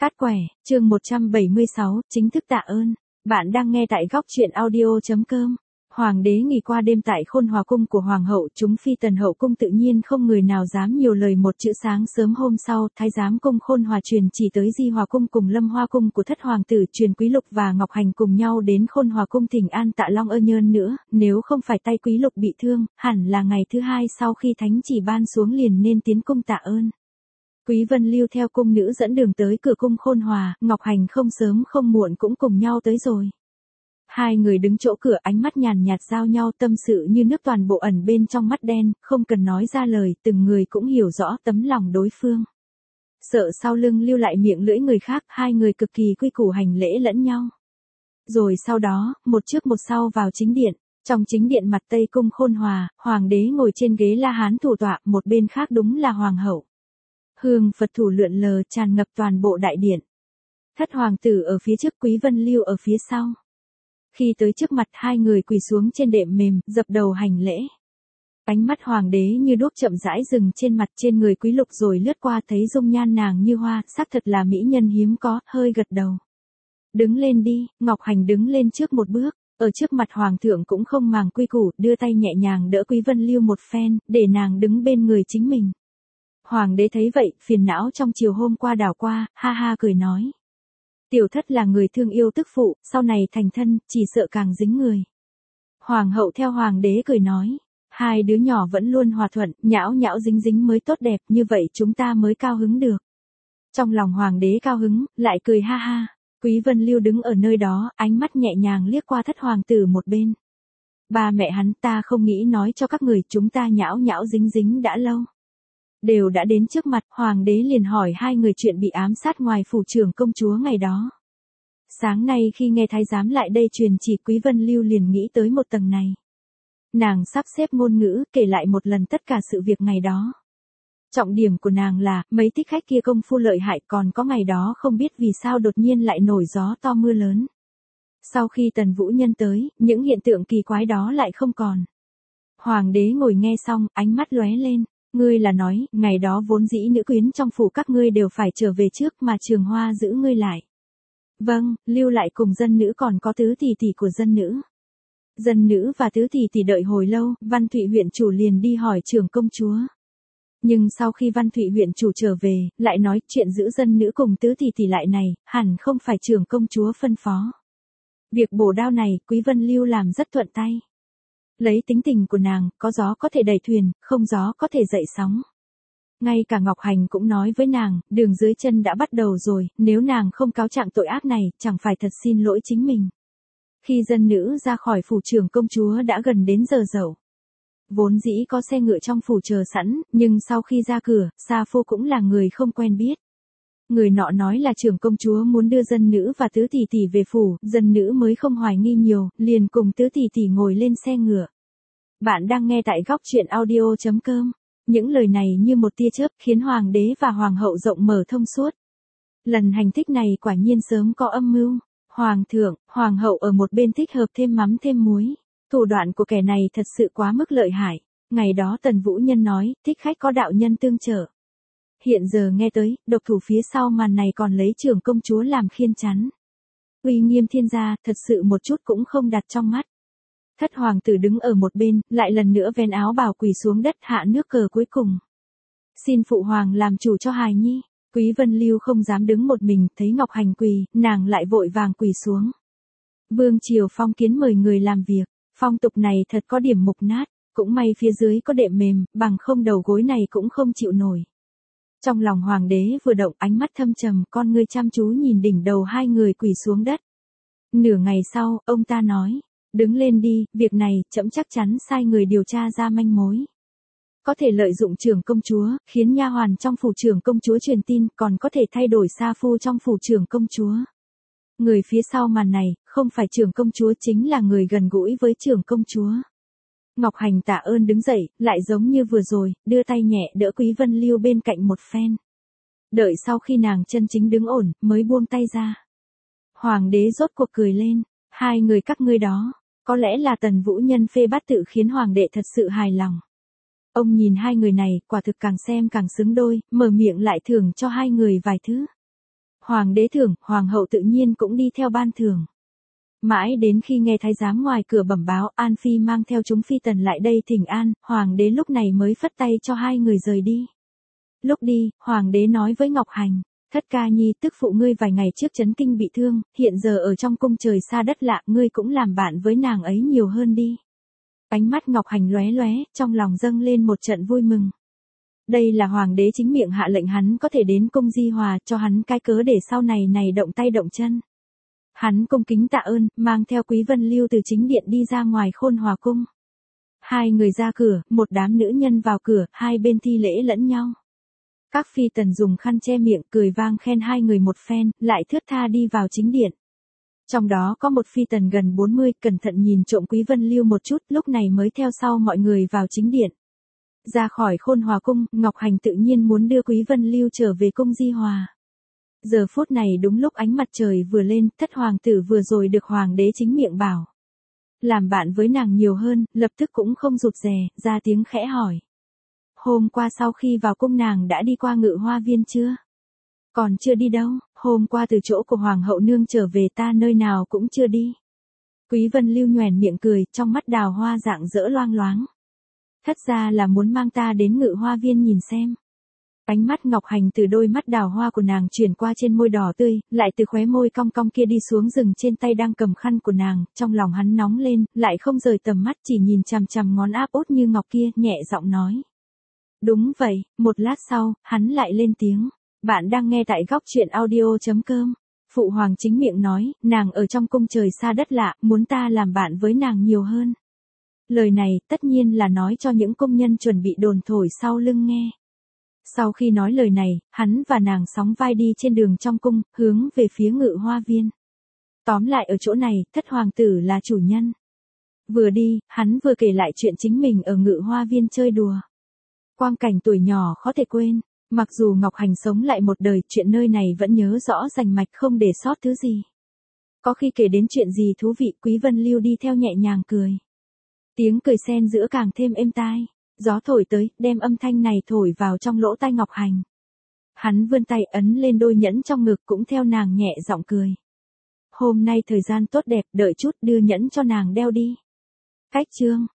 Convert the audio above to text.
Cát quẻ, chương 176, chính thức tạ ơn. Bạn đang nghe tại góc truyện audio.com. Hoàng đế nghỉ qua đêm tại khôn hòa cung của hoàng hậu, chúng phi tần hậu cung tự nhiên không người nào dám nhiều lời một chữ. Sáng sớm hôm sau, thái giám cung khôn hòa truyền chỉ tới Di Hòa cung cùng Lâm Hoa cung của thất hoàng tử, truyền Quý Lục và Ngọc Hành cùng nhau đến khôn hòa cung thỉnh an Tạ Long ơ nhơn nữa, nếu không phải tay Quý Lục bị thương, hẳn là ngày thứ hai sau khi thánh chỉ ban xuống liền nên tiến cung tạ ơn. Quý Vân Lưu theo cung nữ dẫn đường tới cửa cung khôn hòa, Ngọc Hành không sớm không muộn cũng cùng nhau tới rồi. Hai người đứng chỗ cửa, ánh mắt nhàn nhạt giao nhau, tâm sự như nước toàn bộ ẩn bên trong mắt đen, không cần nói ra lời, từng người cũng hiểu rõ tấm lòng đối phương. Sợ sau lưng lưu lại miệng lưỡi người khác, hai người cực kỳ quy củ hành lễ lẫn nhau. Rồi sau đó, một trước một sau vào chính điện. Trong chính điện mặt Tây cung khôn hòa, hoàng đế ngồi trên ghế La Hán thủ tọa, một bên khác đúng là hoàng hậu. Hương Phật thủ lượn lờ tràn ngập toàn bộ đại điện. Thất hoàng tử ở phía trước, Quý Vân Lưu ở phía sau. Khi tới trước mặt, hai người quỳ xuống trên đệm mềm, dập đầu hành lễ. Ánh mắt hoàng đế như đuốc chậm rãi dừng trên mặt trên người Quý Lục rồi lướt qua, thấy dung nhan nàng như hoa, xác thật là mỹ nhân hiếm có, hơi gật đầu. Đứng lên đi, Ngọc Hành đứng lên trước một bước, ở trước mặt hoàng thượng cũng không màng quy củ, đưa tay nhẹ nhàng đỡ Quý Vân Lưu một phen, để nàng đứng bên người chính mình. Hoàng đế thấy vậy, phiền não trong chiều hôm qua đảo qua, ha ha cười nói. Tiểu thất là người thương yêu tức phụ, sau này thành thân, chỉ sợ càng dính người. Hoàng hậu theo hoàng đế cười nói. Hai đứa nhỏ vẫn luôn hòa thuận, nhão nhão dính dính mới tốt đẹp, như vậy chúng ta mới cao hứng được. Trong lòng hoàng đế cao hứng, lại cười ha ha. Quý Vân Lưu đứng ở nơi đó, ánh mắt nhẹ nhàng liếc qua thất hoàng tử một bên. Ba mẹ hắn, ta không nghĩ nói cho các người, chúng ta nhão nhão dính dính đã lâu. Đều đã đến trước mặt, hoàng đế liền hỏi hai người chuyện bị ám sát ngoài phủ trưởng công chúa ngày đó. Sáng nay khi nghe thái giám lại đây truyền chỉ, Quý Vân Lưu liền nghĩ tới một tầng này. Nàng sắp xếp ngôn ngữ, kể lại một lần tất cả sự việc ngày đó. Trọng điểm của nàng là, mấy thích khách kia công phu lợi hại, còn có ngày đó không biết vì sao đột nhiên lại nổi gió to mưa lớn. Sau khi Tần Vũ Nhân tới, những hiện tượng kỳ quái đó lại không còn. Hoàng đế ngồi nghe xong, ánh mắt lóe lên. Ngươi là nói, ngày đó vốn dĩ nữ quyến trong phủ các ngươi đều phải trở về trước mà Trường Hoa giữ ngươi lại. Vâng, lưu lại cùng dân nữ còn có tứ tỷ tỷ của dân nữ. Dân nữ và tứ tỷ tỷ đợi hồi lâu, Văn Thụy huyện chủ liền đi hỏi trưởng công chúa. Nhưng sau khi Văn Thụy huyện chủ trở về, lại nói chuyện giữ dân nữ cùng tứ tỷ tỷ lại này, hẳn không phải trưởng công chúa phân phó. Việc bổ đao này, Quý Vân Lưu làm rất thuận tay. Lấy tính tình của nàng, có gió có thể đẩy thuyền, không gió có thể dậy sóng. Ngay cả Ngọc Hành cũng nói với nàng, đường dưới chân đã bắt đầu rồi, nếu nàng không cáo trạng tội ác này, chẳng phải thật xin lỗi chính mình. Khi dân nữ ra khỏi phủ trưởng công chúa đã gần đến giờ dậu. Vốn dĩ có xe ngựa trong phủ chờ sẵn, nhưng sau khi ra cửa, Sa Phu cũng là người không quen biết. Người nọ nói là trưởng công chúa muốn đưa dân nữ và tứ tỷ tỷ về phủ, dân nữ mới không hoài nghi nhiều, liền cùng tứ tỷ tỷ ngồi lên xe ngựa. Bạn đang nghe tại góc truyện audio.com. Những lời này như một tia chớp khiến hoàng đế và hoàng hậu rộng mở thông suốt. Lần hành thích này quả nhiên sớm có âm mưu. Hoàng thượng, hoàng hậu ở một bên thích hợp thêm mắm thêm muối. Thủ đoạn của kẻ này thật sự quá mức lợi hại. Ngày đó Tần Vũ Nhân nói, thích khách có đạo nhân tương trợ. Hiện giờ nghe tới, độc thủ phía sau màn này còn lấy trưởng công chúa làm khiên chắn. Uy nghiêm thiên gia, thật sự một chút cũng không đặt trong mắt. Thất hoàng tử đứng ở một bên, lại lần nữa ven áo bào quỳ xuống đất hạ nước cờ cuối cùng. Xin phụ hoàng làm chủ cho hài nhi. Quý Vân Lưu không dám đứng một mình, thấy Ngọc Hành quỳ, nàng lại vội vàng quỳ xuống. Vương triều phong kiến mời người làm việc, phong tục này thật có điểm mục nát, cũng may phía dưới có đệm mềm, bằng không đầu gối này cũng không chịu nổi. Trong lòng hoàng đế vừa động, ánh mắt thâm trầm, con ngươi chăm chú nhìn đỉnh đầu hai người quỳ xuống đất. Nửa ngày sau, ông ta nói, đứng lên đi, việc này, trẫm chắc chắn sai người điều tra ra manh mối. Có thể lợi dụng trưởng công chúa, khiến nha hoàn trong phủ trưởng công chúa truyền tin, còn có thể thay đổi Sa Phu trong phủ trưởng công chúa. Người phía sau màn này, không phải trưởng công chúa chính là người gần gũi với trưởng công chúa. Ngọc Hành tạ ơn đứng dậy, lại giống như vừa rồi, đưa tay nhẹ đỡ Quý Vân Lưu bên cạnh một phen. Đợi sau khi nàng chân chính đứng ổn, mới buông tay ra. Hoàng đế rốt cuộc cười lên, hai người các ngươi đó, có lẽ là Tần Vũ Nhân phê bát tự khiến hoàng đệ thật sự hài lòng. Ông nhìn hai người này, quả thực càng xem càng xứng đôi, mở miệng lại thưởng cho hai người vài thứ. Hoàng đế thưởng, hoàng hậu tự nhiên cũng đi theo ban thưởng. Mãi đến khi nghe thái giám ngoài cửa bẩm báo An Phi mang theo chúng phi tần lại đây thỉnh an, hoàng đế lúc này mới phất tay cho hai người rời đi. Lúc đi, hoàng đế nói với Ngọc Hành, Thất ca nhi tức phụ ngươi vài ngày trước chấn kinh bị thương, hiện giờ ở trong cung trời xa đất lạ, ngươi cũng làm bạn với nàng ấy nhiều hơn đi. Ánh mắt Ngọc Hành lóe lóe, trong lòng dâng lên một trận vui mừng. Đây là hoàng đế chính miệng hạ lệnh hắn có thể đến cung Di Hòa, cho hắn cái cớ để sau này động tay động chân. Hắn cung kính tạ ơn, mang theo Quý Vân Lưu từ chính điện đi ra ngoài Khôn Hòa cung. Hai người ra cửa, một đám nữ nhân vào cửa, hai bên thi lễ lẫn nhau. Các phi tần dùng khăn che miệng, cười vang khen hai người một phen, lại thướt tha đi vào chính điện. Trong đó có một phi tần gần 40, cẩn thận nhìn trộm Quý Vân Lưu một chút, lúc này mới theo sau mọi người vào chính điện. Ra khỏi Khôn Hòa cung, Ngọc Hành tự nhiên muốn đưa Quý Vân Lưu trở về cung Di Hòa. Giờ phút này đúng lúc ánh mặt trời vừa lên, thất hoàng tử vừa rồi được hoàng đế chính miệng bảo. Làm bạn với nàng nhiều hơn, lập tức cũng không rụt rè, ra tiếng khẽ hỏi. Hôm qua sau khi vào cung nàng đã đi qua Ngự Hoa viên chưa? Còn chưa đi đâu, hôm qua từ chỗ của hoàng hậu nương trở về ta nơi nào cũng chưa đi. Quý Vân Lưu nhoẻn miệng cười, trong mắt đào hoa rạng rỡ loang loáng. Thất ra là muốn mang ta đến Ngự Hoa viên nhìn xem. Ánh mắt Ngọc Hành từ đôi mắt đào hoa của nàng chuyển qua trên môi đỏ tươi, lại từ khóe môi cong cong kia đi xuống dừng trên tay đang cầm khăn của nàng, trong lòng hắn nóng lên, lại không rời tầm mắt chỉ nhìn chằm chằm ngón áp út như ngọc kia, nhẹ giọng nói. Đúng vậy, một lát sau, hắn lại lên tiếng. Bạn đang nghe tại góc truyện audio.com. Phụ hoàng chính miệng nói, nàng ở trong cung trời xa đất lạ, muốn ta làm bạn với nàng nhiều hơn. Lời này, tất nhiên là nói cho những công nhân chuẩn bị đồn thổi sau lưng nghe. Sau khi nói lời này, hắn và nàng sóng vai đi trên đường trong cung, hướng về phía Ngự Hoa viên. Tóm lại ở chỗ này, thất hoàng tử là chủ nhân. Vừa đi, hắn vừa kể lại chuyện chính mình ở Ngự Hoa viên chơi đùa. Quang cảnh tuổi nhỏ khó thể quên, mặc dù Ngọc Hành sống lại một đời, chuyện nơi này vẫn nhớ rõ rành mạch không để sót thứ gì. Có khi kể đến chuyện gì thú vị, Quý Vân Lưu đi theo nhẹ nhàng cười. Tiếng cười xen giữa càng thêm êm tai. Gió thổi tới, đem âm thanh này thổi vào trong lỗ tai Ngọc Hành. Hắn vươn tay ấn lên đôi nhẫn trong ngực cũng theo nàng nhẹ giọng cười. Hôm nay thời gian tốt đẹp, đợi chút đưa nhẫn cho nàng đeo đi. Cách chương